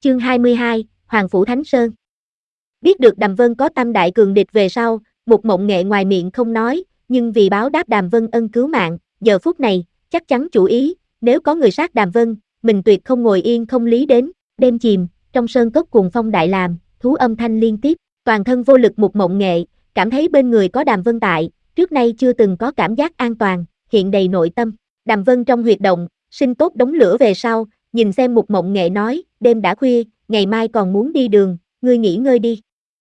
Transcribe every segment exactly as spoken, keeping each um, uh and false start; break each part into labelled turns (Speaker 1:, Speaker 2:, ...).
Speaker 1: Chương hai mươi hai, Hoàng Phủ Thánh Sơn. Biết được Đàm Vân có tam đại cường địch về sau, Mục Mộng Nghệ ngoài miệng không nói, nhưng vì báo đáp Đàm Vân ân cứu mạng, giờ phút này, chắc chắn chủ ý, nếu có người sát Đàm Vân, mình tuyệt không ngồi yên không lý đến. Đêm chìm, trong sơn cốc cuồng phong đại làm, thú âm thanh liên tiếp, toàn thân vô lực Mục Mộng Nghệ, cảm thấy bên người có Đàm Vân tại, trước nay chưa từng có cảm giác an toàn, hiện đầy nội tâm. Đàm Vân trong huyệt động, sinh tốt đống lửa về sau, nhìn xem Mục Mộng Nghệ nói, đêm đã khuya, ngày mai còn muốn đi đường, ngươi nghỉ ngơi đi.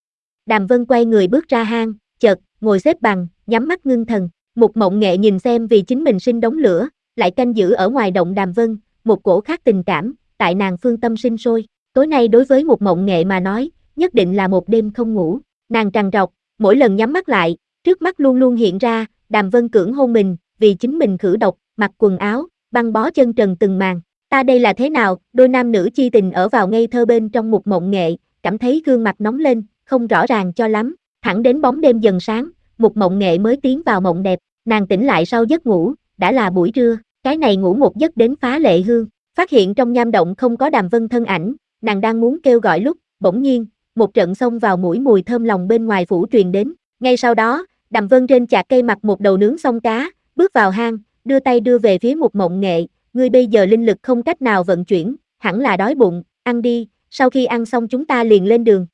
Speaker 1: Đàm Vân quay người bước ra hang, chợt, ngồi xếp bằng, nhắm mắt ngưng thần. Mục Mộng Nghệ nhìn xem vì chính mình sinh đống lửa, lại canh giữ ở ngoài động Đàm Vân, một cổ khác tình cảm, tại nàng phương tâm sinh sôi. Tối nay đối với Mục Mộng Nghệ mà nói, nhất định là một đêm không ngủ. Nàng trằn trọc, mỗi lần nhắm mắt lại, trước mắt luôn luôn hiện ra, Đàm Vân cưỡng hôn mình, vì chính mình khử độc, mặc quần áo, băng bó chân trần từng màn. Ta đây là thế nào? Đôi nam nữ chi tình ở vào ngây thơ bên trong Mục Mộng Nghệ, cảm thấy gương mặt nóng lên, không rõ ràng cho lắm. Thẳng đến bóng đêm dần sáng, Mục Mộng Nghệ mới tiến vào mộng đẹp. Nàng tỉnh lại sau giấc ngủ, đã là buổi trưa. Cái này ngủ một giấc đến phá lệ hương, phát hiện trong nham động không có Đàm Vân thân ảnh, nàng đang muốn kêu gọi lúc, bỗng nhiên, một trận xông vào mũi mùi thơm lòng bên ngoài phủ truyền đến. Ngay sau đó, Đàm Vân trên chạc cây mặc một đầu nướng xong cá, bước vào hang, đưa tay đưa về phía Mục Mộng Nghệ, ngươi bây giờ linh lực không cách nào vận chuyển, hẳn là đói bụng, ăn đi, sau khi ăn xong chúng ta liền lên đường.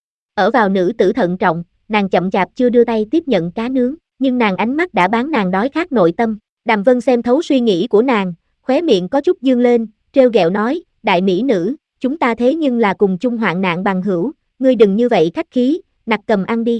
Speaker 1: Ở vào nữ tử thận trọng, nàng chậm chạp chưa đưa tay tiếp nhận cá nướng, nhưng nàng ánh mắt đã bán nàng đói khát nội tâm. Đàm Vân xem thấu suy nghĩ của nàng, khóe miệng có chút dương lên, trêu ghẹo nói, đại mỹ nữ, chúng ta thế nhưng là cùng chung hoạn nạn bằng hữu, ngươi đừng như vậy khách khí, nặc cầm ăn đi.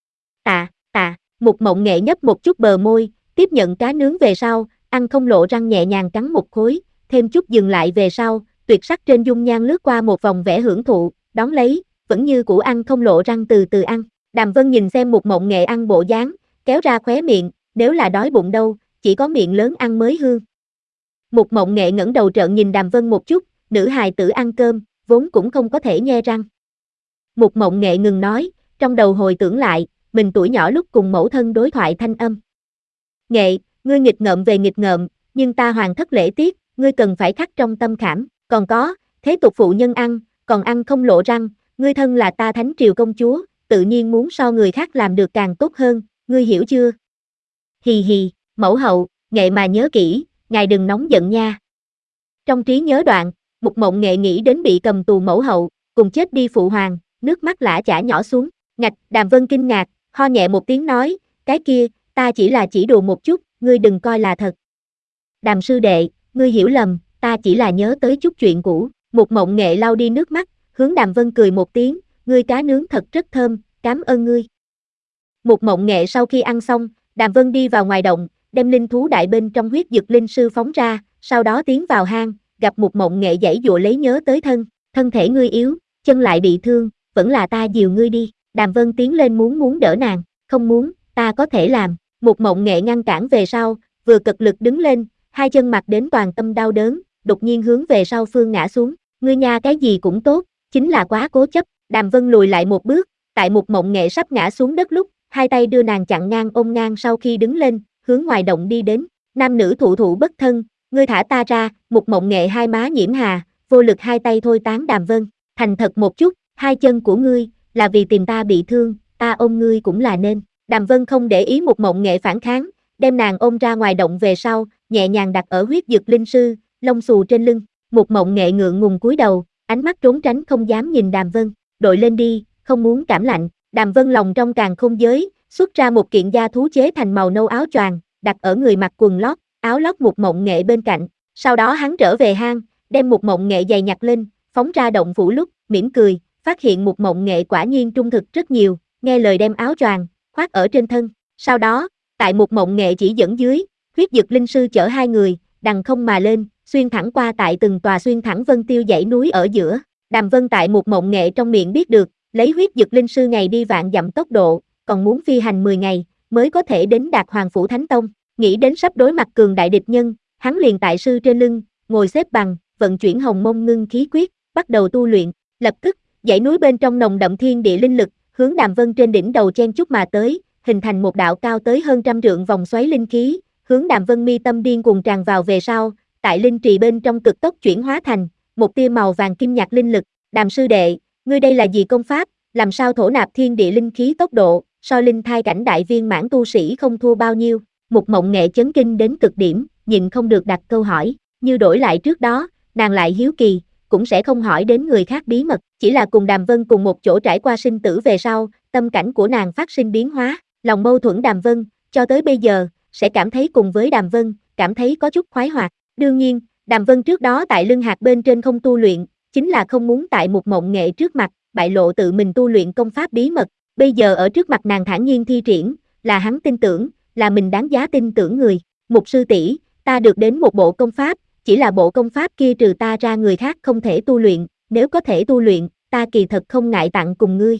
Speaker 1: Tạ, tạ, Mục Mộng Nghệ nhấp một chút bờ môi, tiếp nhận cá nướng về sau, ăn không lộ răng nhẹ nhàng cắn một khối, thêm chút dừng lại về sau, tuyệt sắc trên dung nhan lướt qua một vòng vẻ hưởng thụ, đón lấy, vẫn như cũ ăn không lộ răng từ từ ăn. Đàm Vân nhìn xem Mục Mộng Nghệ ăn bộ dáng, kéo ra khóe miệng, nếu là đói bụng đâu, chỉ có miệng lớn ăn mới hương. Mục Mộng Nghệ ngẩng đầu trợn nhìn Đàm Vân một chút, nữ hài tử ăn cơm, vốn cũng không có thể nhe răng. Mục Mộng Nghệ ngừng nói, trong đầu hồi tưởng lại, mình tuổi nhỏ lúc cùng mẫu thân đối thoại thanh âm. Nghệ, ngươi nghịch ngợm về nghịch ngợm, nhưng ta hoàng thất lễ tiết, ngươi cần phải khắc trong tâm khảm, còn có, thế tục phụ nhân ăn, còn ăn không lộ răng, ngươi thân là ta thánh triều công chúa, tự nhiên muốn so người khác làm được càng tốt hơn, ngươi hiểu chưa? Hì hì, mẫu hậu, Nghệ mà nhớ kỹ, ngài đừng nóng giận nha. Trong trí nhớ đoạn, Mục Mộng Nghệ nghĩ đến bị cầm tù mẫu hậu, cùng chết đi phụ hoàng, nước mắt lã chả nhỏ xuống, ngạch, Đàm Vân kinh ngạc, ho nhẹ một tiếng nói, cái kia, ta chỉ là chỉ đùa một chút, ngươi đừng coi là thật. Đàm sư đệ, ngươi hiểu lầm, ta chỉ là nhớ tới chút chuyện cũ. Mục Mộng Nghệ lau đi nước mắt, hướng Đàm Vân cười một tiếng, ngươi cá nướng thật rất thơm, cảm ơn ngươi. Mục Mộng Nghệ sau khi ăn xong, Đàm Vân đi vào ngoài động, đem linh thú đại bên trong huyết dực linh sư phóng ra, sau đó tiến vào hang, gặp Mục Mộng Nghệ giãy giụa lấy nhớ tới thân, thân thể ngươi yếu, chân lại bị thương, vẫn là ta dìu ngươi đi. Đàm Vân tiến lên muốn muốn đỡ nàng, không muốn, ta có thể làm. Mục Mộng Nghệ ngăn cản về sau, vừa cực lực đứng lên, hai chân mặt đến toàn tâm đau đớn, đột nhiên hướng về sau phương ngã xuống. Ngươi nha cái gì cũng tốt, chính là quá cố chấp. Đàm Vân lùi lại một bước, tại Mục Mộng Nghệ sắp ngã xuống đất lúc, hai tay đưa nàng chặn ngang ôm ngang sau khi đứng lên, hướng ngoài động đi đến. Nam nữ thụ thụ bất thân, ngươi thả ta ra. Mục Mộng Nghệ hai má nhiễm hà, vô lực hai tay thôi tán Đàm Vân, thành thật một chút, hai chân của ngươi là vì tìm ta bị thương, ta ôm ngươi cũng là nên. Đàm Vân không để ý Mục Mộng Nghệ phản kháng, đem nàng ôm ra ngoài động về sau, nhẹ nhàng đặt ở huyết dực linh sư, lông xù trên lưng. Mục Mộng Nghệ ngượng ngùng cúi đầu, ánh mắt trốn tránh không dám nhìn Đàm Vân, đội lên đi, không muốn cảm lạnh. Đàm Vân lòng trong càn khôn giới, xuất ra một kiện da thú chế thành màu nâu áo choàng, đặt ở người mặc quần lót, áo lót Mục Mộng Nghệ bên cạnh. Sau đó hắn trở về hang, đem Mục Mộng Nghệ giày nhặt lên, phóng ra động phủ lúc, mỉm cười, phát hiện Mục Mộng Nghệ quả nhiên trung thực rất nhiều, nghe lời đem áo choàng khoác ở trên thân. Sau đó, tại Mục Mộng Nghệ chỉ dẫn dưới, huyết dực linh sư chở hai người, đằng không mà lên, xuyên thẳng qua tại từng tòa xuyên thẳng vân tiêu dãy núi ở giữa. Đàm Vân tại Mục Mộng Nghệ trong miệng biết được, lấy huyết dực linh sư ngày đi vạn dặm tốc độ, còn muốn phi hành mười ngày, mới có thể đến đạt Hoàng Phủ Thánh Tông. Nghĩ đến sắp đối mặt cường đại địch nhân, hắn liền tại sư trên lưng, ngồi xếp bằng, vận chuyển hồng mông ngưng khí quyết, bắt đầu tu luyện. Lập tức, dãy núi bên trong nồng đậm thiên địa linh lực, hướng Đàm Vân trên đỉnh đầu chen chúc mà tới, hình thành một đạo cao tới hơn trăm trượng vòng xoáy linh khí, hướng Đàm Vân mi tâm điên cuồng tràn vào về sau, tại linh trì bên trong cực tốc chuyển hóa thành một tia màu vàng kim nhạt linh lực, Đàm sư đệ, ngươi đây là gì công pháp, làm sao thổ nạp thiên địa linh khí tốc độ, so linh thai cảnh đại viên mãn tu sĩ không thua bao nhiêu. Mục Mộng Nghệ chấn kinh đến cực điểm, nhịn không được đặt câu hỏi, như đổi lại trước đó, nàng lại hiếu kỳ, cũng sẽ không hỏi đến người khác bí mật, chỉ là cùng Đàm Vân cùng một chỗ trải qua sinh tử về sau, tâm cảnh của nàng phát sinh biến hóa, lòng mâu thuẫn Đàm Vân, cho tới bây giờ, sẽ cảm thấy cùng với Đàm Vân, cảm thấy có chút khoái hoạt. Đương nhiên, Đàm Vân trước đó tại lưng hạt bên trên không tu luyện, chính là không muốn tại Mục Mộng Nghệ trước mặt, bại lộ tự mình tu luyện công pháp bí mật, bây giờ ở trước mặt nàng thản nhiên thi triển, là hắn tin tưởng, là mình đáng giá tin tưởng người. Mục sư tỷ, ta được đến một bộ công pháp, chỉ là bộ công pháp kia trừ ta ra người khác không thể tu luyện, nếu có thể tu luyện, ta kỳ thật không ngại tặng cùng ngươi.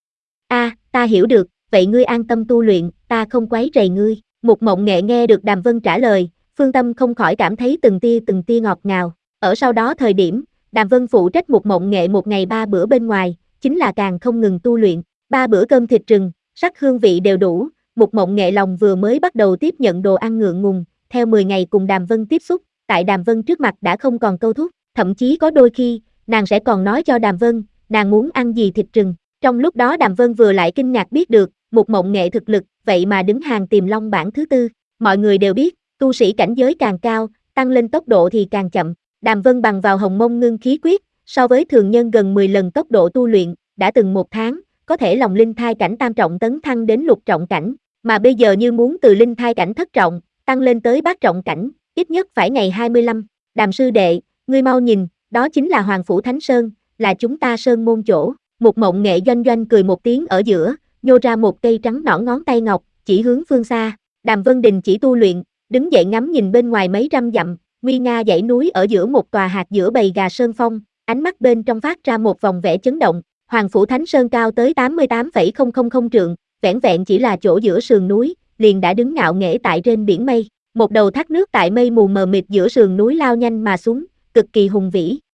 Speaker 1: A, à, ta hiểu được, vậy ngươi an tâm tu luyện, ta không quấy rầy ngươi. Mục Mộng Nghệ nghe được Đàm Vân trả lời, phương tâm không khỏi cảm thấy từng tia từng tia ngọt ngào. Ở sau đó thời điểm, Đàm Vân phụ trách Mục Mộng Nghệ một ngày ba bữa bên ngoài, chính là càng không ngừng tu luyện, ba bữa cơm thịt rừng, sắc hương vị đều đủ. Mục Mộng Nghệ lòng vừa mới bắt đầu tiếp nhận đồ ăn ngượng ngùng, theo mười ngày cùng Đàm Vân tiếp xúc, tại Đàm Vân trước mặt đã không còn câu thúc, thậm chí có đôi khi, nàng sẽ còn nói cho Đàm Vân, nàng muốn ăn gì thịt rừng. Trong lúc đó Đàm Vân vừa lại kinh ngạc biết được, Mục Mộng Nghệ thực lực, vậy mà đứng hàng Tiềm Long bảng thứ tư. Mọi người đều biết, tu sĩ cảnh giới càng cao, tăng lên tốc độ thì càng chậm. Đàm Vân bằng vào Hồng Mông Ngưng Khí Quyết, so với thường nhân gần mười lần tốc độ tu luyện, đã từng một tháng, có thể lòng linh thai cảnh tam trọng tấn thăng đến lục trọng cảnh, mà bây giờ như muốn từ linh thai cảnh thất trọng, tăng lên tới bát trọng cảnh, ít nhất phải ngày hai mươi lăm. Đàm sư đệ, ngươi mau nhìn, đó chính là Hoàng Phủ Thánh Sơn, là chúng ta sơn môn chỗ. Mục Mộng Nghệ doanh doanh cười một tiếng ở giữa, nhô ra một cây trắng nõn ngón tay ngọc, chỉ hướng phương xa. Đàm Vân Đình chỉ tu luyện, đứng dậy ngắm nhìn bên ngoài mấy trăm dặm, nguy nga dãy núi ở giữa một tòa hạt giữa bầy gà sơn phong, ánh mắt bên trong phát ra một vòng vẻ chấn động. Hoàng Phủ Thánh Sơn cao tới tám mươi tám phẩy không không không trượng, vẻn vẹn chỉ là chỗ giữa sườn núi, liền đã đứng ngạo nghễ tại trên biển mây. Một đầu thác nước tại mây mù mờ mịt giữa sườn núi lao nhanh mà xuống, cực kỳ hùng vĩ.